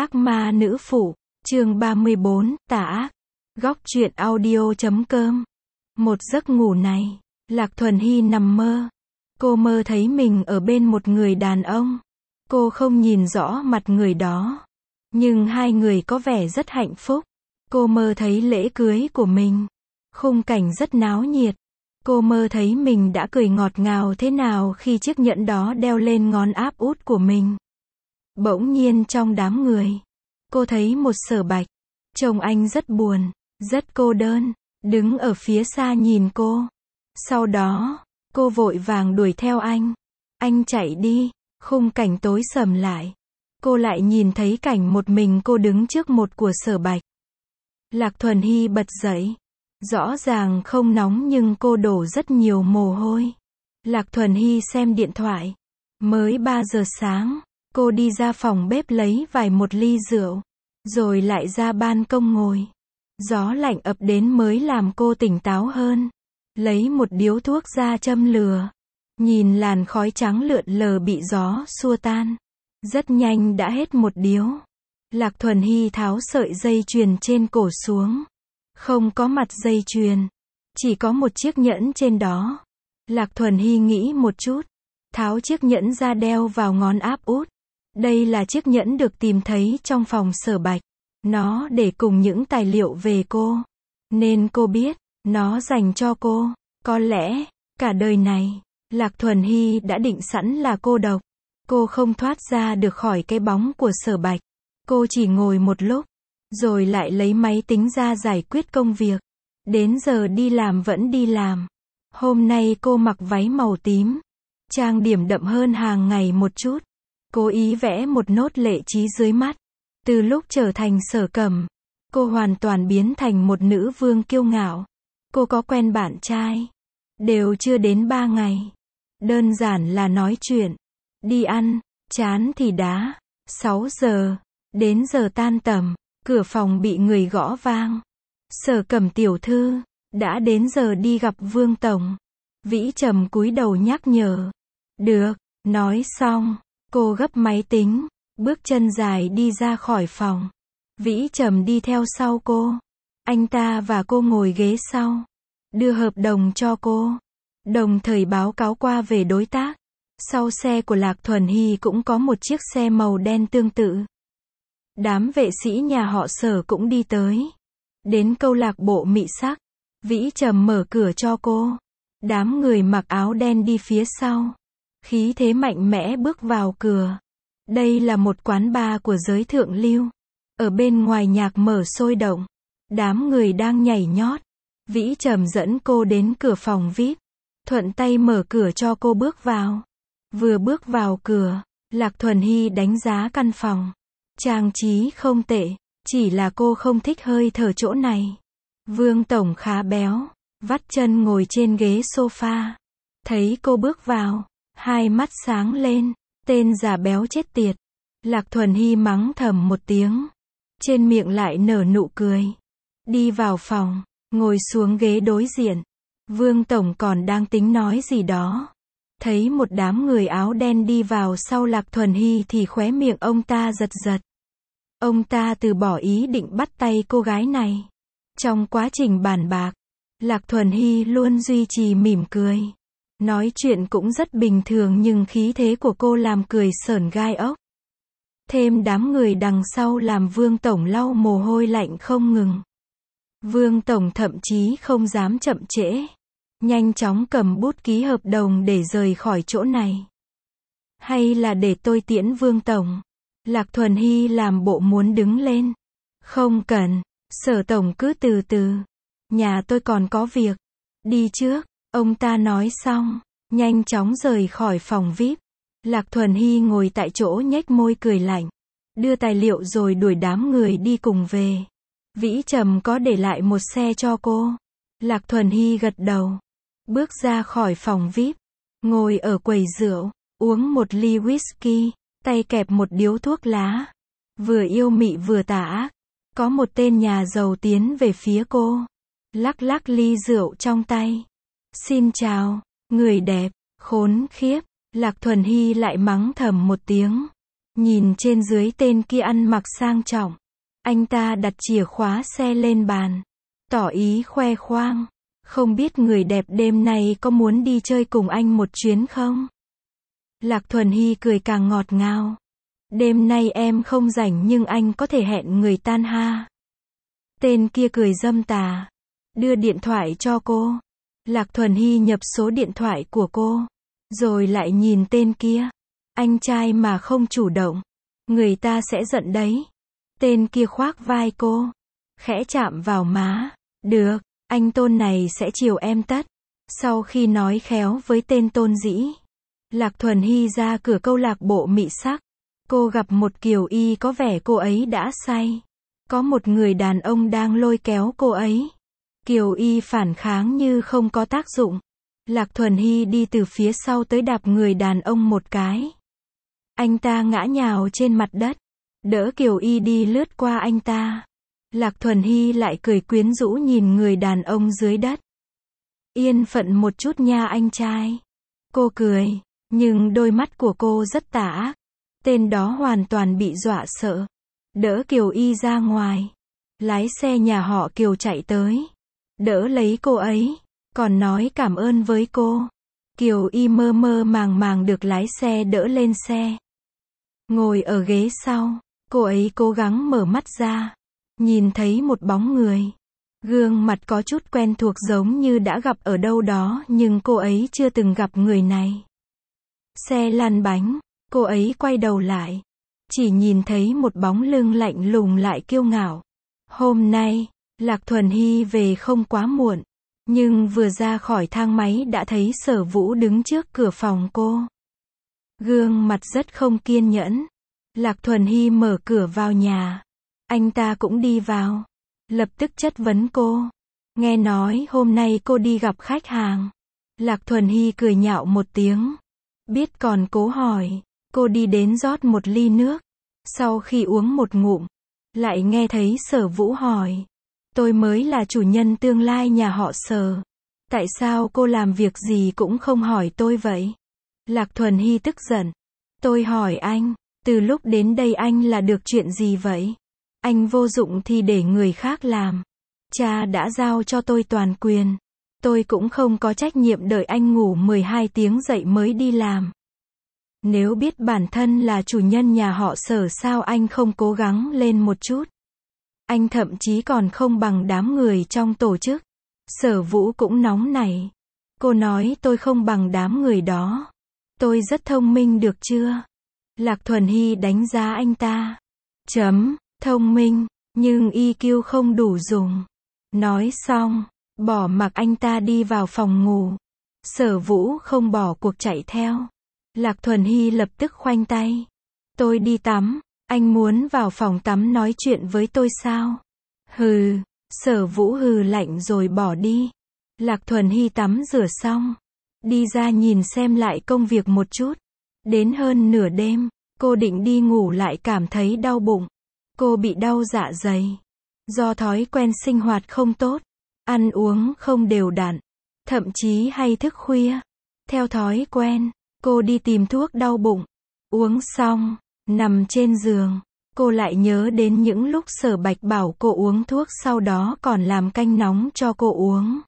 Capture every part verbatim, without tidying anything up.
Ác ma nữ phụ, chương ba mươi bốn, tà ác. Góc truyện audio chấm com. Một giấc ngủ này, Lạc Thuần Hy nằm mơ. Cô mơ thấy mình ở bên một người đàn ông. Cô không nhìn rõ mặt người đó. Nhưng hai người có vẻ rất hạnh phúc. Cô mơ thấy lễ cưới của mình. Khung cảnh rất náo nhiệt. Cô mơ thấy mình đã cười ngọt ngào thế nào khi chiếc nhẫn đó đeo lên ngón áp út của mình. Bỗng nhiên trong đám người, cô thấy một Sở Bạch. Trông anh rất buồn, rất cô đơn, đứng ở phía xa nhìn cô. Sau đó, cô vội vàng đuổi theo anh. Anh chạy đi, khung cảnh tối sầm lại. Cô lại nhìn thấy cảnh một mình cô đứng trước một của Sở Bạch. Lạc Thuần Hy bật dậy. Rõ ràng không nóng nhưng cô đổ rất nhiều mồ hôi. Lạc Thuần Hy xem điện thoại. Mới ba giờ sáng, cô đi ra phòng bếp lấy vài một ly rượu, rồi lại ra ban công ngồi. Gió lạnh ập đến mới làm cô tỉnh táo hơn. Lấy một điếu thuốc ra châm lửa. Nhìn làn khói trắng lượn lờ bị gió xua tan. Rất nhanh đã hết một điếu. Lạc Thuần Hy tháo sợi dây chuyền trên cổ xuống. Không có mặt dây chuyền, chỉ có một chiếc nhẫn trên đó. Lạc Thuần Hy nghĩ một chút, tháo chiếc nhẫn ra đeo vào ngón áp út. Đây là chiếc nhẫn được tìm thấy trong phòng Sở Bạch. Nó để cùng những tài liệu về cô. Nên cô biết, nó dành cho cô. Có lẽ, cả đời này, Lạc Thuần Hy đã định sẵn là cô độc. Cô không thoát ra được khỏi cái bóng của Sở Bạch. Cô chỉ ngồi một lúc, rồi lại lấy máy tính ra giải quyết công việc. Đến giờ đi làm vẫn đi làm. Hôm nay cô mặc váy màu tím. Trang điểm đậm hơn hàng ngày một chút. Cố ý vẽ một nốt lệ trí dưới mắt. Từ lúc trở thành Sở Cẩm, cô hoàn toàn biến thành một nữ vương kiêu ngạo. Cô có quen bạn trai. Đều chưa đến ba ngày. Đơn giản là nói chuyện. Đi ăn, chán thì đá. Sáu giờ, đến giờ tan tầm. Cửa phòng bị người gõ vang. Sở Cẩm tiểu thư, đã đến giờ đi gặp Vương tổng. Vĩ Trầm cúi đầu nhắc nhở. Được, nói xong, cô gấp máy tính, bước chân dài đi ra khỏi phòng. Vĩ Trầm đi theo sau cô. Anh ta và cô ngồi ghế sau, đưa hợp đồng cho cô, đồng thời báo cáo qua về đối tác. Sau xe của Lạc Thuần Hy cũng có một chiếc xe màu đen tương tự. Đám vệ sĩ nhà họ Sở cũng đi tới. Đến câu lạc bộ mị sắc, Vĩ Trầm mở cửa cho cô. Đám người mặc áo đen đi phía sau. Khí thế mạnh mẽ bước vào cửa. Đây là một quán bar của giới thượng lưu. Ở bên ngoài nhạc mở sôi động. Đám người đang nhảy nhót. Vĩ Trầm dẫn cô đến cửa phòng vi ai pi. Thuận tay mở cửa cho cô bước vào. Vừa bước vào cửa, Lạc Thuần Hy đánh giá căn phòng. Trang trí không tệ, chỉ là cô không thích hơi thở chỗ này. Vương tổng khá béo, vắt chân ngồi trên ghế sofa. Thấy cô bước vào, hai mắt sáng lên, tên già béo chết tiệt. Lạc Thuần Hy mắng thầm một tiếng. Trên miệng lại nở nụ cười. Đi vào phòng, ngồi xuống ghế đối diện. Vương tổng còn đang tính nói gì đó. Thấy một đám người áo đen đi vào sau Lạc Thuần Hy thì khóe miệng ông ta giật giật. Ông ta từ bỏ ý định bắt tay cô gái này. Trong quá trình bàn bạc, Lạc Thuần Hy luôn duy trì mỉm cười. Nói chuyện cũng rất bình thường nhưng khí thế của cô làm cười sởn gai ốc. Thêm đám người đằng sau làm Vương tổng lau mồ hôi lạnh không ngừng. Vương tổng thậm chí không dám chậm trễ. Nhanh chóng cầm bút ký hợp đồng để rời khỏi chỗ này. Hay là để tôi tiễn Vương tổng? Lạc Thuần Hy làm bộ muốn đứng lên. Không cần, Sở tổng cứ từ từ. Nhà tôi còn có việc. Đi trước, ông ta nói xong, nhanh chóng rời khỏi phòng vi ai pi. Lạc Thuần Hy ngồi tại chỗ nhếch môi cười lạnh. Đưa tài liệu rồi đuổi đám người đi cùng về. Vĩ Trầm có để lại một xe cho cô. Lạc Thuần Hy gật đầu. Bước ra khỏi phòng vi ai pi. Ngồi ở quầy rượu, uống một ly whisky. Tay kẹp một điếu thuốc lá. Vừa yêu mị vừa tà ác. Có một tên nhà giàu tiến về phía cô. Lắc lắc ly rượu trong tay. Xin chào, người đẹp, khốn khiếp. Lạc Thuần Hy lại mắng thầm một tiếng. Nhìn trên dưới tên kia ăn mặc sang trọng. Anh ta đặt chìa khóa xe lên bàn. Tỏ ý khoe khoang. Không biết người đẹp đêm nay có muốn đi chơi cùng anh một chuyến không? Lạc Thuần Hy cười càng ngọt ngào. Đêm nay em không rảnh nhưng anh có thể hẹn người tan ha. Tên kia cười dâm tà. Đưa điện thoại cho cô. Lạc Thuần Hy nhập số điện thoại của cô. Rồi lại nhìn tên kia. Anh trai mà không chủ động. Người ta sẽ giận đấy. Tên kia khoác vai cô. Khẽ chạm vào má. Được, anh Tôn này sẽ chiều em tất. Sau khi nói khéo với tên Tôn Dĩ. Lạc Thuần Hy ra cửa câu lạc bộ mị sắc. Cô gặp một Kiều Y có vẻ cô ấy đã say. Có một người đàn ông đang lôi kéo cô ấy. Kiều Y phản kháng như không có tác dụng. Lạc Thuần Hy đi từ phía sau tới đạp người đàn ông một cái. Anh ta ngã nhào trên mặt đất. Đỡ Kiều Y đi lướt qua anh ta. Lạc Thuần Hy lại cười quyến rũ nhìn người đàn ông dưới đất. Yên phận một chút nha anh trai. Cô cười. Nhưng đôi mắt của cô rất tà ác. Tên đó hoàn toàn bị dọa sợ. Đỡ Kiều Y ra ngoài. Lái xe nhà họ Kiều chạy tới. Đỡ lấy cô ấy. Còn nói cảm ơn với cô. Kiều Y mơ mơ màng màng được lái xe đỡ lên xe. Ngồi ở ghế sau. Cô ấy cố gắng mở mắt ra. Nhìn thấy một bóng người. Gương mặt có chút quen thuộc giống như đã gặp ở đâu đó nhưng cô ấy chưa từng gặp người này. Xe lăn bánh. Cô ấy quay đầu lại. Chỉ nhìn thấy một bóng lưng lạnh lùng lại kiêu ngạo. Hôm nay, Lạc Thuần Hy về không quá muộn. Nhưng vừa ra khỏi thang máy đã thấy Sở Vũ đứng trước cửa phòng cô. Gương mặt rất không kiên nhẫn. Lạc Thuần Hy mở cửa vào nhà. Anh ta cũng đi vào. Lập tức chất vấn cô. Nghe nói hôm nay cô đi gặp khách hàng. Lạc Thuần Hy cười nhạo một tiếng. Biết còn cố hỏi. Cô đi đến rót một ly nước. Sau khi uống một ngụm. Lại nghe thấy Sở Vũ hỏi. Tôi mới là chủ nhân tương lai nhà họ Sở. Tại sao cô làm việc gì cũng không hỏi tôi vậy? Lạc Thuần Hy tức giận. Tôi hỏi anh. Từ lúc đến đây anh là được chuyện gì vậy? Anh vô dụng thì để người khác làm. Cha đã giao cho tôi toàn quyền. Tôi cũng không có trách nhiệm đợi anh ngủ mười hai tiếng dậy mới đi làm. Nếu biết bản thân là chủ nhân nhà họ Sở sao anh không cố gắng lên một chút? Anh thậm chí còn không bằng đám người trong tổ chức. Sở Vũ cũng nóng nảy. Cô nói tôi không bằng đám người đó. Tôi rất thông minh được chưa? Lạc Thuần Hy đánh giá anh ta. Chấm, thông minh, nhưng i kiu không đủ dùng. Nói xong, bỏ mặc anh ta đi vào phòng ngủ. Sở Vũ không bỏ cuộc chạy theo. Lạc Thuần Hy lập tức khoanh tay. Tôi đi tắm, anh muốn vào phòng tắm nói chuyện với tôi sao? Hừ, Sở Vũ hừ lạnh rồi bỏ đi. Lạc Thuần Hy tắm rửa xong. Đi ra nhìn xem lại công việc một chút. Đến hơn nửa đêm, cô định đi ngủ lại cảm thấy đau bụng. Cô bị đau dạ dày. Do thói quen sinh hoạt không tốt. Ăn uống không đều đặn. Thậm chí hay thức khuya. Theo thói quen, cô đi tìm thuốc đau bụng. Uống xong, nằm trên giường. Cô lại nhớ đến những lúc Sở Bạch bảo cô uống thuốc sau đó còn làm canh nóng cho cô uống.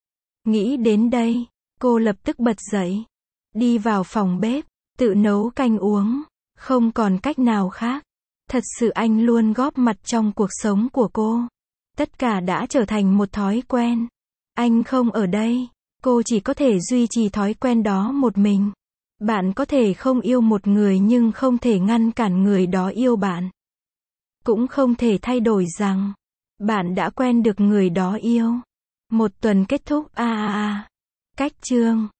Nghĩ đến đây, cô lập tức bật dậy. Đi vào phòng bếp, tự nấu canh uống. Không còn cách nào khác. Thật sự anh luôn góp mặt trong cuộc sống của cô. Tất cả đã trở thành một thói quen. Anh không ở đây. Cô chỉ có thể duy trì thói quen đó một mình. Bạn có thể không yêu một người nhưng không thể ngăn cản người đó yêu bạn. Cũng không thể thay đổi rằng bạn đã quen được người đó yêu. Một tuần kết thúc a a a. Cách chương